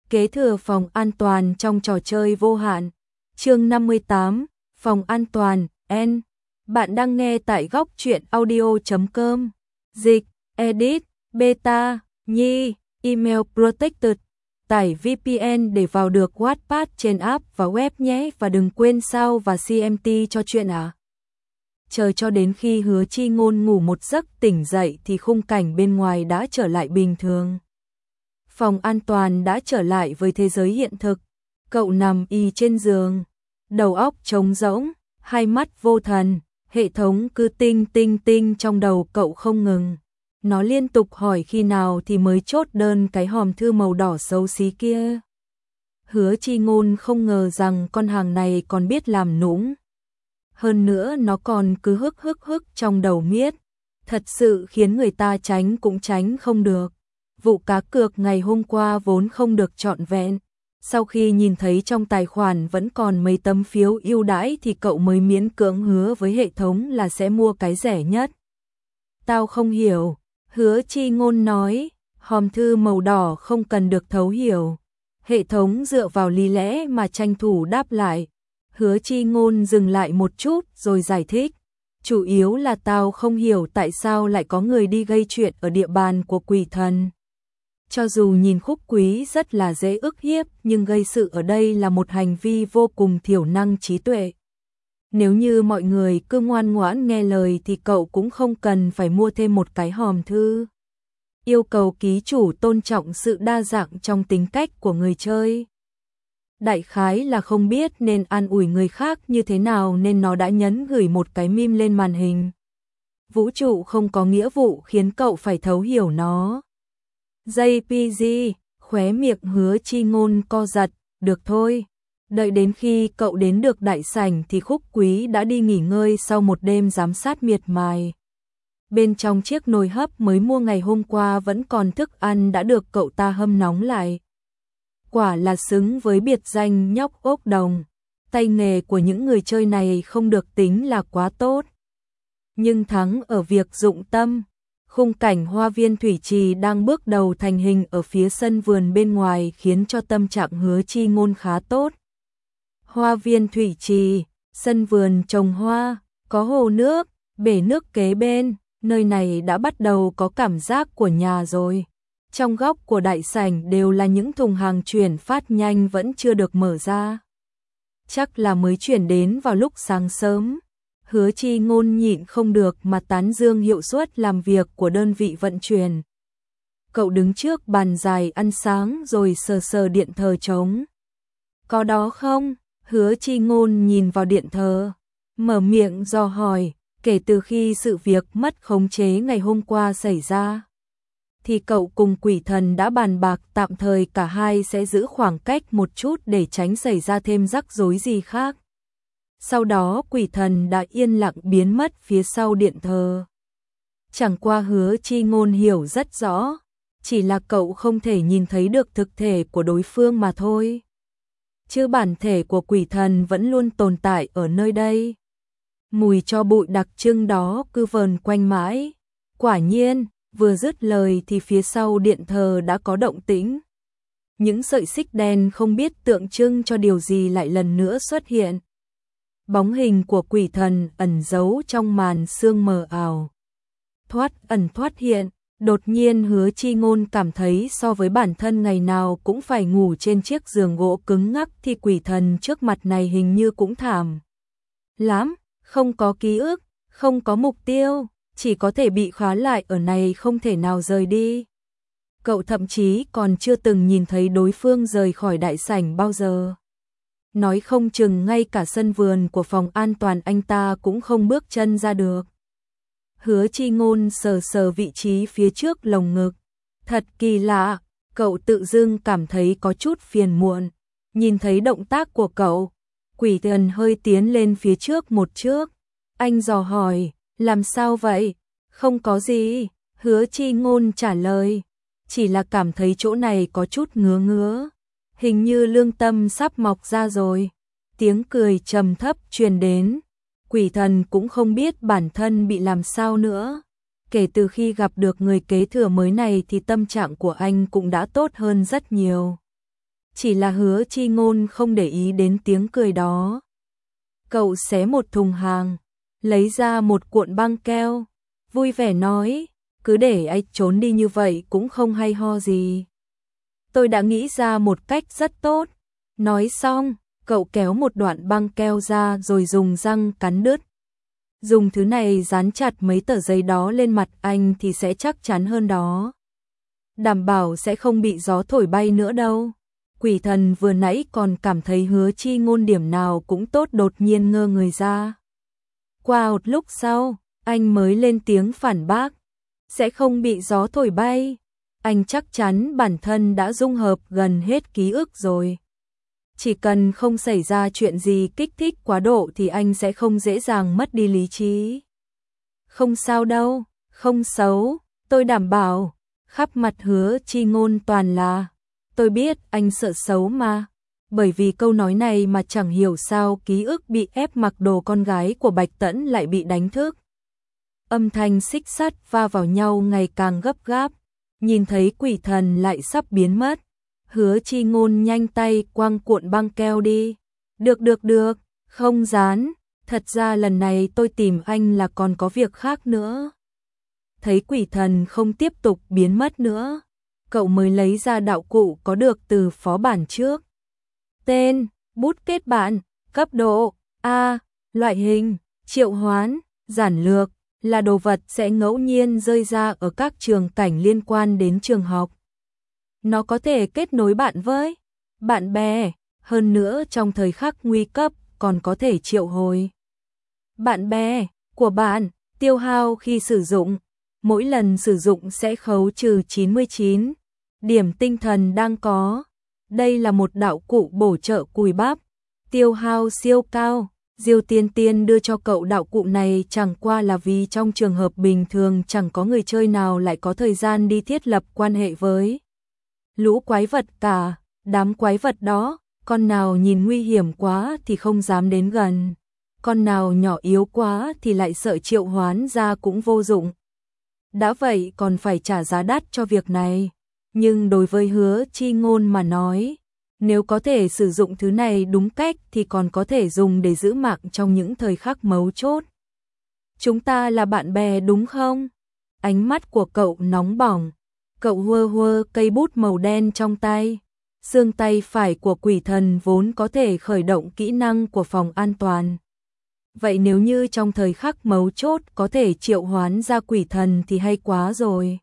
Kế thừa phòng an toàn trong trò chơi vô hạn. Chương 58, phòng an toàn, N. Bạn đang nghe tại góc truyện audio.com. Dịch, edit, beta, nhi, email protected. Tải VPN để vào được Wattpad trên app và web nhé, và đừng quên sao và CMT cho chuyện à. Chờ cho đến khi Hứa Chi Ngôn ngủ một giấc tỉnh dậy thì khung cảnh bên ngoài đã trở lại bình thường. Phòng an toàn đã trở lại với thế giới hiện thực. Cậu nằm y trên giường, đầu óc trống rỗng, hai mắt vô thần, hệ thống cứ tinh tinh tinh trong đầu cậu không ngừng. Nó liên tục hỏi khi nào thì mới chốt đơn cái hòm thư màu đỏ xấu xí kia. Hứa Chi Ngôn không ngờ rằng con hàng này còn biết làm nũng. Hơn nữa nó còn cứ hức trong đầu miết. Thật sự khiến người ta tránh cũng tránh không được. Vụ cá cược ngày hôm qua vốn không được trọn vẹn. Sau khi nhìn thấy trong tài khoản vẫn còn mấy tấm phiếu ưu đãi thì cậu mới miễn cưỡng hứa với hệ thống là sẽ mua cái rẻ nhất. Tao không hiểu, Hứa Chi Ngôn nói, hòm thư màu đỏ không cần được thấu hiểu. Hệ thống dựa vào lý lẽ mà tranh thủ đáp lại. Hứa Chi Ngôn dừng lại một chút rồi giải thích. Chủ yếu là tao không hiểu tại sao lại có người đi gây chuyện ở địa bàn của quỷ thần. Cho dù nhìn Khúc Quý rất là dễ ức hiếp, nhưng gây sự ở đây là một hành vi vô cùng thiểu năng trí tuệ. Nếu như mọi người cứ ngoan ngoãn nghe lời thì cậu cũng không cần phải mua thêm một cái hòm thư. Yêu cầu ký chủ tôn trọng sự đa dạng trong tính cách của người chơi. Đại khái là không biết nên an ủi người khác như thế nào nên nó đã nhấn gửi một cái meme lên màn hình. Vũ trụ không có nghĩa vụ khiến cậu phải thấu hiểu nó. JPG, khóe miệng Hứa Chi Ngôn co giật, được thôi. Đợi đến khi cậu đến được đại sảnh thì Khúc Quý đã đi nghỉ ngơi sau một đêm giám sát miệt mài. Bên trong chiếc nồi hấp mới mua ngày hôm qua vẫn còn thức ăn đã được cậu ta hâm nóng lại. Quả là xứng với biệt danh nhóc ốc đồng. Tay nghề của những người chơi này không được tính là quá tốt. Nhưng thắng ở việc dụng tâm. Khung cảnh hoa viên thủy trì đang bước đầu thành hình ở phía sân vườn bên ngoài khiến cho tâm trạng Hứa Chi Ngôn khá tốt. Hoa viên thủy trì, sân vườn trồng hoa, có hồ nước, bể nước kế bên, nơi này đã bắt đầu có cảm giác của nhà rồi. Trong góc của đại sảnh đều là những thùng hàng chuyển phát nhanh vẫn chưa được mở ra. Chắc là mới chuyển đến vào lúc sáng sớm. Hứa Chi Ngôn nhịn không được mà tán dương hiệu suất làm việc của đơn vị vận chuyển. Cậu đứng trước bàn dài ăn sáng rồi sờ sờ điện thờ trống. Có đó không? Hứa Chi Ngôn nhìn vào điện thờ, mở miệng dò hỏi, kể từ khi sự việc mất khống chế ngày hôm qua xảy ra. Thì cậu cùng quỷ thần đã bàn bạc tạm thời cả hai sẽ giữ khoảng cách một chút để tránh xảy ra thêm rắc rối gì khác. Sau đó quỷ thần đã yên lặng biến mất phía sau điện thờ. Chẳng qua Hứa Chi Ngôn hiểu rất rõ, chỉ là cậu không thể nhìn thấy được thực thể của đối phương mà thôi. Chứ bản thể của quỷ thần vẫn luôn tồn tại ở nơi đây. Mùi tro bụi đặc trưng đó cứ vờn quanh mãi. Quả nhiên, vừa dứt lời thì phía sau điện thờ đã có động tĩnh. Những sợi xích đen không biết tượng trưng cho điều gì lại lần nữa xuất hiện. Bóng hình của quỷ thần ẩn giấu trong màn sương mờ ảo. Thoát ẩn thoát hiện, đột nhiên Hứa Chi Ngôn cảm thấy so với bản thân ngày nào cũng phải ngủ trên chiếc giường gỗ cứng ngắc thì quỷ thần trước mặt này hình như cũng thảm lắm, không có ký ức, không có mục tiêu, chỉ có thể bị khóa lại ở này không thể nào rời đi. Cậu thậm chí còn chưa từng nhìn thấy đối phương rời khỏi đại sảnh bao giờ. Nói không chừng ngay cả sân vườn của phòng an toàn anh ta cũng không bước chân ra được. Hứa Chi Ngôn sờ sờ vị trí phía trước lồng ngực. Thật kỳ lạ, cậu tự dưng cảm thấy có chút phiền muộn. Nhìn thấy động tác của cậu, quỷ thần hơi tiến lên phía trước một bước. Anh dò hỏi, làm sao vậy? Không có gì, Hứa Chi Ngôn trả lời. Chỉ là cảm thấy chỗ này có chút ngứa ngứa. Hình như lương tâm sắp mọc ra rồi. Tiếng cười trầm thấp truyền đến. Quỷ thần cũng không biết bản thân bị làm sao nữa. Kể từ khi gặp được người kế thừa mới này thì tâm trạng của anh cũng đã tốt hơn rất nhiều. Chỉ là Hứa Chi Ngôn không để ý đến tiếng cười đó. Cậu xé một thùng hàng, lấy ra một cuộn băng keo, vui vẻ nói, cứ để anh trốn đi như vậy cũng không hay ho gì. Tôi đã nghĩ ra một cách rất tốt. Nói xong, cậu kéo một đoạn băng keo ra rồi dùng răng cắn đứt. Dùng thứ này dán chặt mấy tờ giấy đó lên mặt anh thì sẽ chắc chắn hơn đó. Đảm bảo sẽ không bị gió thổi bay nữa đâu. Quỷ thần vừa nãy còn cảm thấy Hứa Chi Ngôn điểm nào cũng tốt đột nhiên ngơ người ra. Qua một lúc sau, anh mới lên tiếng phản bác. Sẽ không bị gió thổi bay. Anh chắc chắn bản thân đã dung hợp gần hết ký ức rồi. Chỉ cần không xảy ra chuyện gì kích thích quá độ thì anh sẽ không dễ dàng mất đi lý trí. Không sao đâu, không xấu, tôi đảm bảo. Khắp mặt Hứa Chi Ngôn toàn là, tôi biết anh sợ xấu mà. Bởi vì câu nói này mà chẳng hiểu sao ký ức bị ép mặc đồ con gái của Bạch Tẫn lại bị đánh thức. Âm thanh xích sắt va vào nhau ngày càng gấp gáp. Nhìn thấy quỷ thần lại sắp biến mất. Hứa Chi Ngôn nhanh tay quăng cuộn băng keo đi. Được, không dán. Thật ra lần này tôi tìm anh là còn có việc khác nữa. Thấy quỷ thần không tiếp tục biến mất nữa, cậu mới lấy ra đạo cụ có được từ phó bản trước. Tên, bút kết bạn, cấp độ A, loại hình, triệu hoán, giản lược, là đồ vật sẽ ngẫu nhiên rơi ra ở các trường cảnh liên quan đến trường học. Nó có thể kết nối bạn với bạn bè, hơn nữa trong thời khắc nguy cấp còn có thể triệu hồi bạn bè của bạn, tiêu hao khi sử dụng. Mỗi lần sử dụng sẽ khấu trừ 99 điểm tinh thần đang có. Đây là một đạo cụ bổ trợ cùi bắp, tiêu hao siêu cao. Diêu Tiên Tiên đưa cho cậu đạo cụ này chẳng qua là vì trong trường hợp bình thường chẳng có người chơi nào lại có thời gian đi thiết lập quan hệ với lũ quái vật cả. Đám quái vật đó, con nào nhìn nguy hiểm quá thì không dám đến gần, con nào nhỏ yếu quá thì lại sợ triệu hoán ra cũng vô dụng. Đã vậy còn phải trả giá đắt cho việc này. Nhưng đối với Hứa Chi Ngôn mà nói, nếu có thể sử dụng thứ này đúng cách thì còn có thể dùng để giữ mạng trong những thời khắc mấu chốt. Chúng ta là bạn bè đúng không? Ánh mắt của cậu nóng bỏng. Cậu hơ cây bút màu đen trong tay. Xương tay phải của quỷ thần vốn có thể khởi động kỹ năng của phòng an toàn. Vậy nếu như trong thời khắc mấu chốt có thể triệu hoán ra quỷ thần thì hay quá rồi.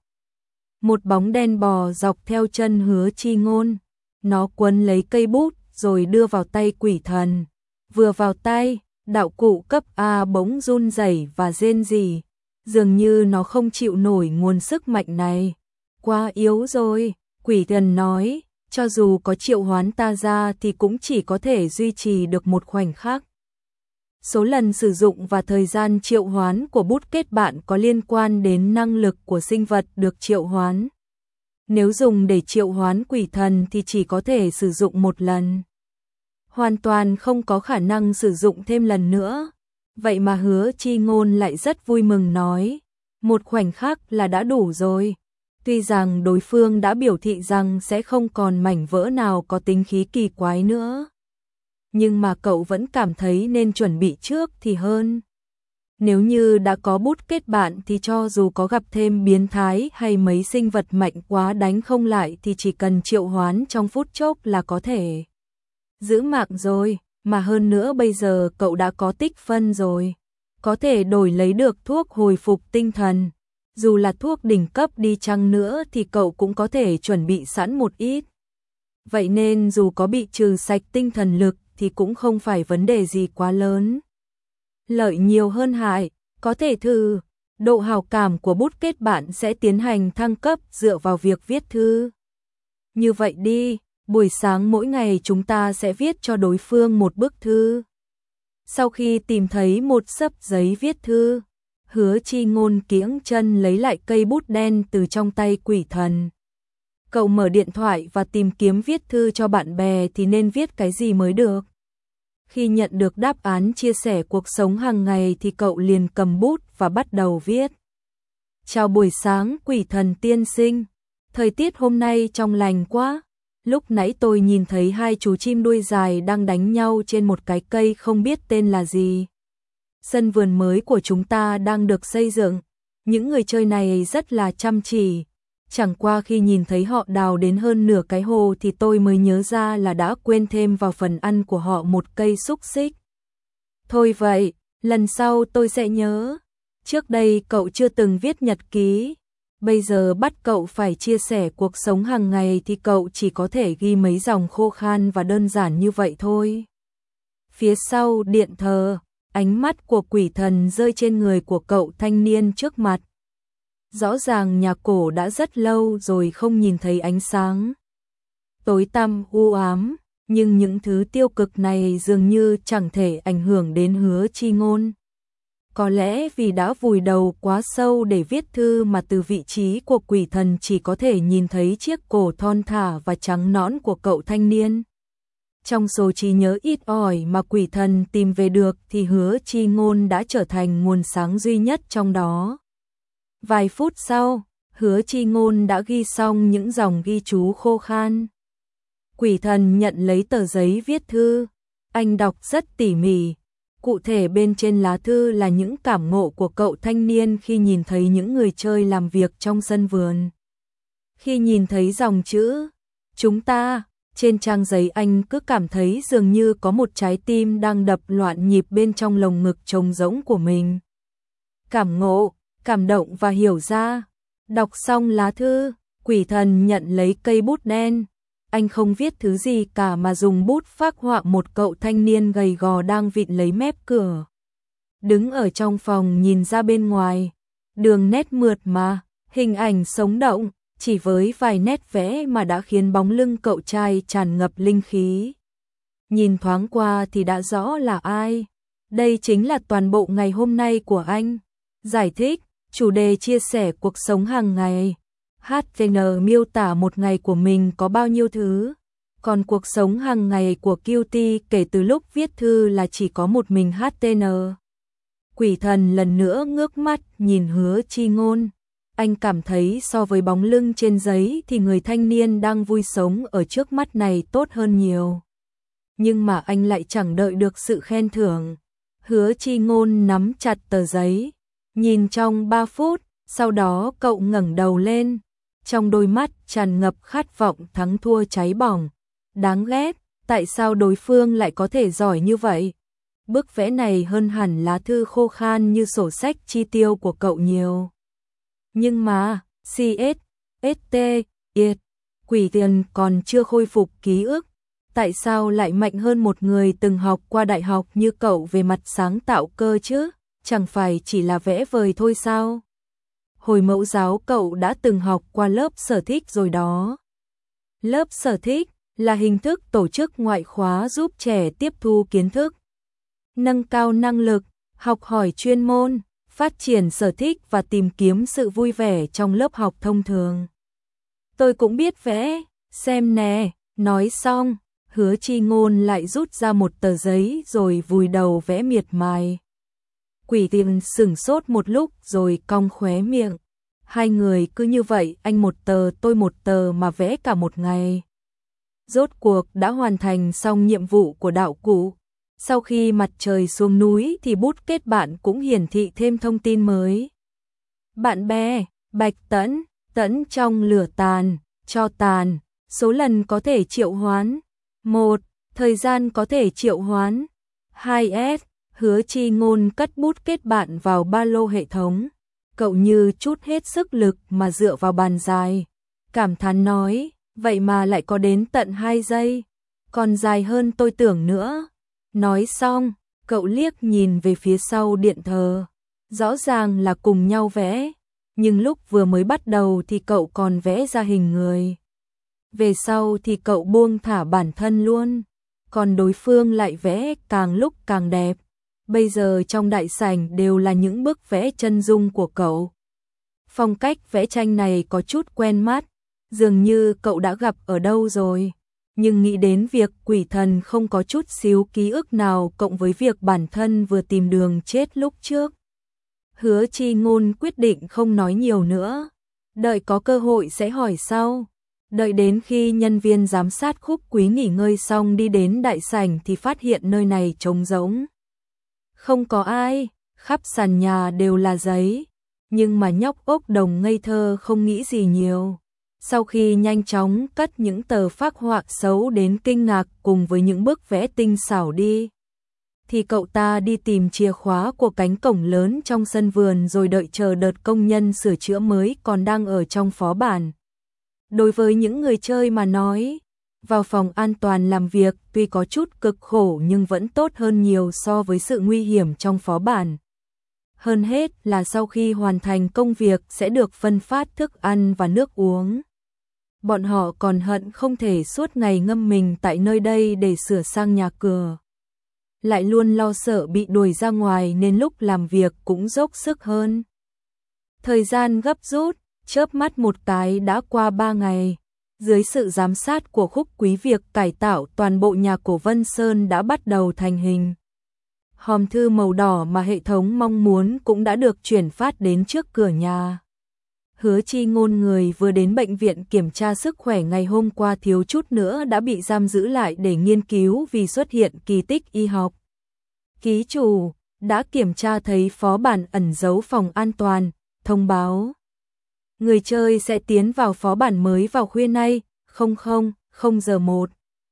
Một bóng đen bò dọc theo chân Hứa Chi Ngôn. Nó quấn lấy cây bút rồi đưa vào tay quỷ thần. Vừa vào tay, đạo cụ cấp A bỗng run rẩy và rên rỉ. Dường như nó không chịu nổi nguồn sức mạnh này. Quá yếu rồi, quỷ thần nói, cho dù có triệu hoán ta ra thì cũng chỉ có thể duy trì được một khoảnh khắc. Số lần sử dụng và thời gian triệu hoán của bút kết bạn có liên quan đến năng lực của sinh vật được triệu hoán. Nếu dùng để triệu hoán quỷ thần thì chỉ có thể sử dụng một lần. Hoàn toàn không có khả năng sử dụng thêm lần nữa. Vậy mà Hứa Chi Ngôn lại rất vui mừng nói, một khoảnh khắc là đã đủ rồi. Tuy rằng đối phương đã biểu thị rằng sẽ không còn mảnh vỡ nào có tính khí kỳ quái nữa. Nhưng mà cậu vẫn cảm thấy nên chuẩn bị trước thì hơn. Nếu như đã có bút kết bạn thì cho dù có gặp thêm biến thái hay mấy sinh vật mạnh quá đánh không lại thì chỉ cần triệu hoán trong phút chốc là có thể giữ mạng rồi. Mà hơn nữa bây giờ cậu đã có tích phân rồi, có thể đổi lấy được thuốc hồi phục tinh thần. Dù là thuốc đỉnh cấp đi chăng nữa thì cậu cũng có thể chuẩn bị sẵn một ít. Vậy nên dù có bị trừ sạch tinh thần lực thì cũng không phải vấn đề gì quá lớn. Lợi nhiều hơn hại, có thể thử. Độ hảo cảm của bút kết bạn sẽ tiến hành thăng cấp dựa vào việc viết thư. Như vậy đi, buổi sáng mỗi ngày chúng ta sẽ viết cho đối phương một bức thư. Sau khi tìm thấy một xấp giấy viết thư, Hứa Chi Ngôn kiễng chân lấy lại cây bút đen từ trong tay quỷ thần. Cậu mở điện thoại và tìm kiếm viết thư cho bạn bè thì nên viết cái gì mới được. Khi nhận được đáp án chia sẻ cuộc sống hàng ngày thì cậu liền cầm bút và bắt đầu viết. Chào buổi sáng quỷ thần tiên sinh, thời tiết hôm nay trong lành quá. Lúc nãy tôi nhìn thấy hai chú chim đuôi dài đang đánh nhau trên một cái cây không biết tên là gì. Sân vườn mới của chúng ta đang được xây dựng. Những người chơi này rất là chăm chỉ. Chẳng qua khi nhìn thấy họ đào đến hơn nửa cái hồ thì tôi mới nhớ ra là đã quên thêm vào phần ăn của họ một cây xúc xích. Thôi vậy, lần sau tôi sẽ nhớ. Trước đây cậu chưa từng viết nhật ký. Bây giờ bắt cậu phải chia sẻ cuộc sống hàng ngày thì cậu chỉ có thể ghi mấy dòng khô khan và đơn giản như vậy thôi. Phía sau điện thờ, ánh mắt của quỷ thần rơi trên người của cậu thanh niên trước mặt. Rõ ràng nhà cổ đã rất lâu rồi không nhìn thấy ánh sáng. Tối tăm u ám, nhưng những thứ tiêu cực này dường như chẳng thể ảnh hưởng đến Hứa Chi Ngôn. Có lẽ vì đã vùi đầu quá sâu để viết thư mà từ vị trí của quỷ thần chỉ có thể nhìn thấy chiếc cổ thon thả và trắng nõn của cậu thanh niên. Trong số trí nhớ ít ỏi mà quỷ thần tìm về được thì Hứa Chi Ngôn đã trở thành nguồn sáng duy nhất trong đó. Vài phút sau, Hứa Chi Ngôn đã ghi xong những dòng ghi chú khô khan. Quỷ thần nhận lấy tờ giấy viết thư, anh đọc rất tỉ mỉ. Cụ thể bên trên lá thư là những cảm ngộ của cậu thanh niên khi nhìn thấy những người chơi làm việc trong sân vườn. Khi nhìn thấy dòng chữ chúng ta, trên trang giấy anh cứ cảm thấy dường như có một trái tim đang đập loạn nhịp bên trong lồng ngực trống rỗng của mình. Cảm ngộ, cảm động và hiểu ra. Đọc xong lá thư, quỷ thần nhận lấy cây bút đen. Anh không viết thứ gì cả mà dùng bút phác họa một cậu thanh niên gầy gò đang vịn lấy mép cửa. Đứng ở trong phòng nhìn ra bên ngoài, đường nét mượt mà, hình ảnh sống động, chỉ với vài nét vẽ mà đã khiến bóng lưng cậu trai tràn ngập linh khí. Nhìn thoáng qua thì đã rõ là ai. Đây chính là toàn bộ ngày hôm nay của anh. Giải thích, chủ đề chia sẻ cuộc sống hàng ngày. HTN miêu tả một ngày của mình có bao nhiêu thứ, còn cuộc sống hàng ngày của Cutie kể từ lúc viết thư là chỉ có một mình HTN. Quỷ thần lần nữa ngước mắt nhìn Hứa Chi Ngôn. Anh cảm thấy so với bóng lưng trên giấy thì người thanh niên đang vui sống ở trước mắt này tốt hơn nhiều. Nhưng mà anh lại chẳng đợi được sự khen thưởng. Hứa Chi Ngôn nắm chặt tờ giấy, nhìn trong 3 phút, sau đó cậu ngẩng đầu lên. Trong đôi mắt tràn ngập khát vọng thắng thua cháy bỏng. Đáng ghét, tại sao đối phương lại có thể giỏi như vậy? Bức vẽ này hơn hẳn lá thư khô khan như sổ sách chi tiêu của cậu nhiều. Nhưng mà, CSST, quỷ tiền còn chưa khôi phục ký ức. Tại sao lại mạnh hơn một người từng học qua đại học như cậu về mặt sáng tạo cơ chứ? Chẳng phải chỉ là vẽ vời thôi sao? Hồi mẫu giáo cậu đã từng học qua lớp sở thích rồi đó. Lớp sở thích là hình thức tổ chức ngoại khóa giúp trẻ tiếp thu kiến thức, nâng cao năng lực, học hỏi chuyên môn, phát triển sở thích và tìm kiếm sự vui vẻ trong lớp học thông thường. Tôi cũng biết vẽ, xem nè, nói xong, Hứa Chi Ngôn lại rút ra một tờ giấy rồi vùi đầu vẽ miệt mài. Quỷ tiền sửng sốt một lúc rồi cong khóe miệng. Hai người cứ như vậy, anh một tờ tôi một tờ mà vẽ cả một ngày. Rốt cuộc đã hoàn thành xong nhiệm vụ của đạo cụ. Sau khi mặt trời xuống núi thì bút kết bạn cũng hiển thị thêm thông tin mới. Bạn bè, Bạch Tẫn, Tẫn trong lửa tàn, cho tàn, số lần có thể triệu hoán. 1. Thời gian có thể triệu hoán. 2S. Hứa Chi Ngôn cất bút kết bạn vào ba lô hệ thống. Cậu như chút hết sức lực mà dựa vào bàn dài. Cảm thán nói, vậy mà lại có đến tận 2 giây. Còn dài hơn tôi tưởng nữa. Nói xong, cậu liếc nhìn về phía sau điện thờ. Rõ ràng là cùng nhau vẽ. Nhưng lúc vừa mới bắt đầu thì cậu còn vẽ ra hình người. Về sau thì cậu buông thả bản thân luôn. Còn đối phương lại vẽ càng lúc càng đẹp. Bây giờ trong đại sảnh đều là những bức vẽ chân dung của cậu. Phong cách vẽ tranh này có chút quen mắt, dường như cậu đã gặp ở đâu rồi. Nhưng nghĩ đến việc quỷ thần không có chút xíu ký ức nào cộng với việc bản thân vừa tìm đường chết lúc trước. Hứa Chi Ngôn quyết định không nói nhiều nữa, đợi có cơ hội sẽ hỏi sau. Đợi đến khi nhân viên giám sát Khúc Quý nghỉ ngơi xong đi đến đại sảnh thì phát hiện nơi này trống rỗng. Không có ai, khắp sàn nhà đều là giấy, nhưng mà nhóc ốc đồng ngây thơ không nghĩ gì nhiều. Sau khi nhanh chóng cất những tờ phác họa xấu đến kinh ngạc cùng với những bức vẽ tinh xảo đi, thì cậu ta đi tìm chìa khóa của cánh cổng lớn trong sân vườn rồi đợi chờ đợt công nhân sửa chữa mới còn đang ở trong phó bản. Đối với những người chơi mà nói, vào phòng an toàn làm việc tuy có chút cực khổ nhưng vẫn tốt hơn nhiều so với sự nguy hiểm trong phó bản. Hơn hết là sau khi hoàn thành công việc sẽ được phân phát thức ăn và nước uống. Bọn họ còn hận không thể suốt ngày ngâm mình tại nơi đây để sửa sang nhà cửa. Lại luôn lo sợ bị đuổi ra ngoài nên lúc làm việc cũng dốc sức hơn. Thời gian gấp rút, chớp mắt một cái đã qua 3 ngày. Dưới sự giám sát của Khúc Quý việc cải tạo toàn bộ nhà cổ Vân Sơn đã bắt đầu thành hình. Hòm thư màu đỏ mà hệ thống mong muốn cũng đã được chuyển phát đến trước cửa nhà. Hứa Chi Ngôn người vừa đến bệnh viện kiểm tra sức khỏe ngày hôm qua thiếu chút nữa đã bị giam giữ lại để nghiên cứu vì xuất hiện kỳ tích y học. Ký chủ đã kiểm tra thấy phó bản ẩn giấu phòng an toàn, thông báo. Người chơi sẽ tiến vào phó bản mới vào khuya nay, 00:01.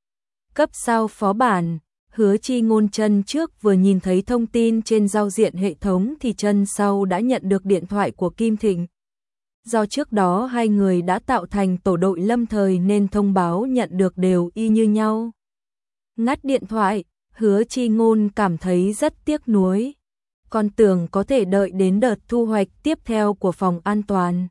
Cấp sao phó bản, Hứa Chi Ngôn chân trước vừa nhìn thấy thông tin trên giao diện hệ thống thì chân sau đã nhận được điện thoại của Kim Thịnh. Do trước đó hai người đã tạo thành tổ đội lâm thời nên thông báo nhận được đều y như nhau. Ngắt điện thoại, Hứa Chi Ngôn cảm thấy rất tiếc nuối. Còn tưởng có thể đợi đến đợt thu hoạch tiếp theo của phòng an toàn.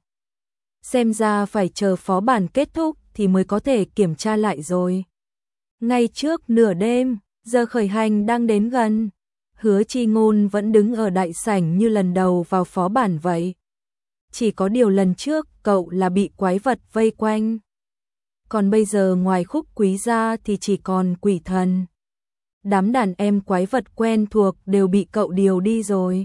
Xem ra phải chờ phó bản kết thúc thì mới có thể kiểm tra lại rồi. Ngay trước nửa đêm, giờ khởi hành đang đến gần. Hứa Chi Ngôn vẫn đứng ở đại sảnh như lần đầu vào phó bản vậy. Chỉ có điều lần trước cậu là bị quái vật vây quanh. Còn bây giờ ngoài Khúc Quý ra thì chỉ còn quỷ thần. Đám đàn em quái vật quen thuộc đều bị cậu điều đi rồi.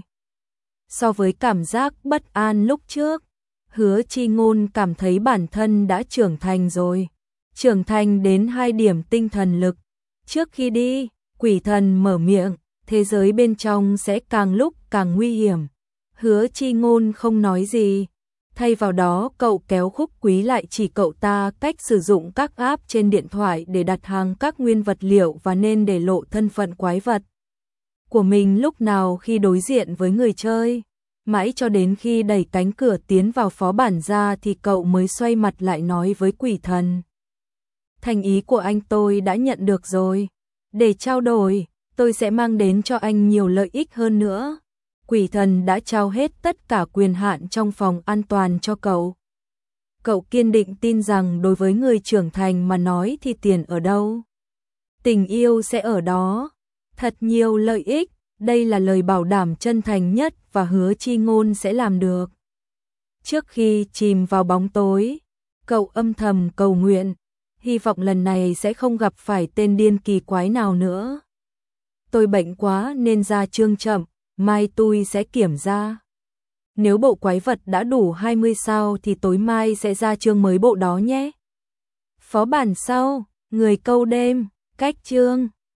So với cảm giác bất an lúc trước, Hứa Chi Ngôn cảm thấy bản thân đã trưởng thành rồi. Trưởng thành đến 2 điểm tinh thần lực. Trước khi đi, quỷ thần mở miệng, thế giới bên trong sẽ càng lúc càng nguy hiểm. Hứa Chi Ngôn không nói gì. Thay vào đó cậu kéo Khúc Quý lại chỉ cậu ta cách sử dụng các app trên điện thoại để đặt hàng các nguyên vật liệu và nên để lộ thân phận quái vật của mình lúc nào khi đối diện với người chơi. Mãi cho đến khi đẩy cánh cửa tiến vào phó bản ra thì cậu mới xoay mặt lại nói với quỷ thần. Thành ý của anh tôi đã nhận được rồi. Để trao đổi, tôi sẽ mang đến cho anh nhiều lợi ích hơn nữa. Quỷ thần đã trao hết tất cả quyền hạn trong phòng an toàn cho cậu. Cậu kiên định tin rằng đối với người trưởng thành mà nói thì tiền ở đâu? Tình yêu sẽ ở đó. Thật nhiều lợi ích, đây là lời bảo đảm chân thành nhất và Hứa Chi Ngôn sẽ làm được. Trước khi chìm vào bóng tối, cậu âm thầm cầu nguyện, hy vọng lần này sẽ không gặp phải tên điên kỳ quái nào nữa. Tôi bệnh quá nên ra chương chậm, mai tôi sẽ kiểm ra. Nếu bộ quái vật đã đủ 20 sao thì tối mai sẽ ra chương mới bộ đó nhé. Phó bản sau, người câu đêm, cách chương.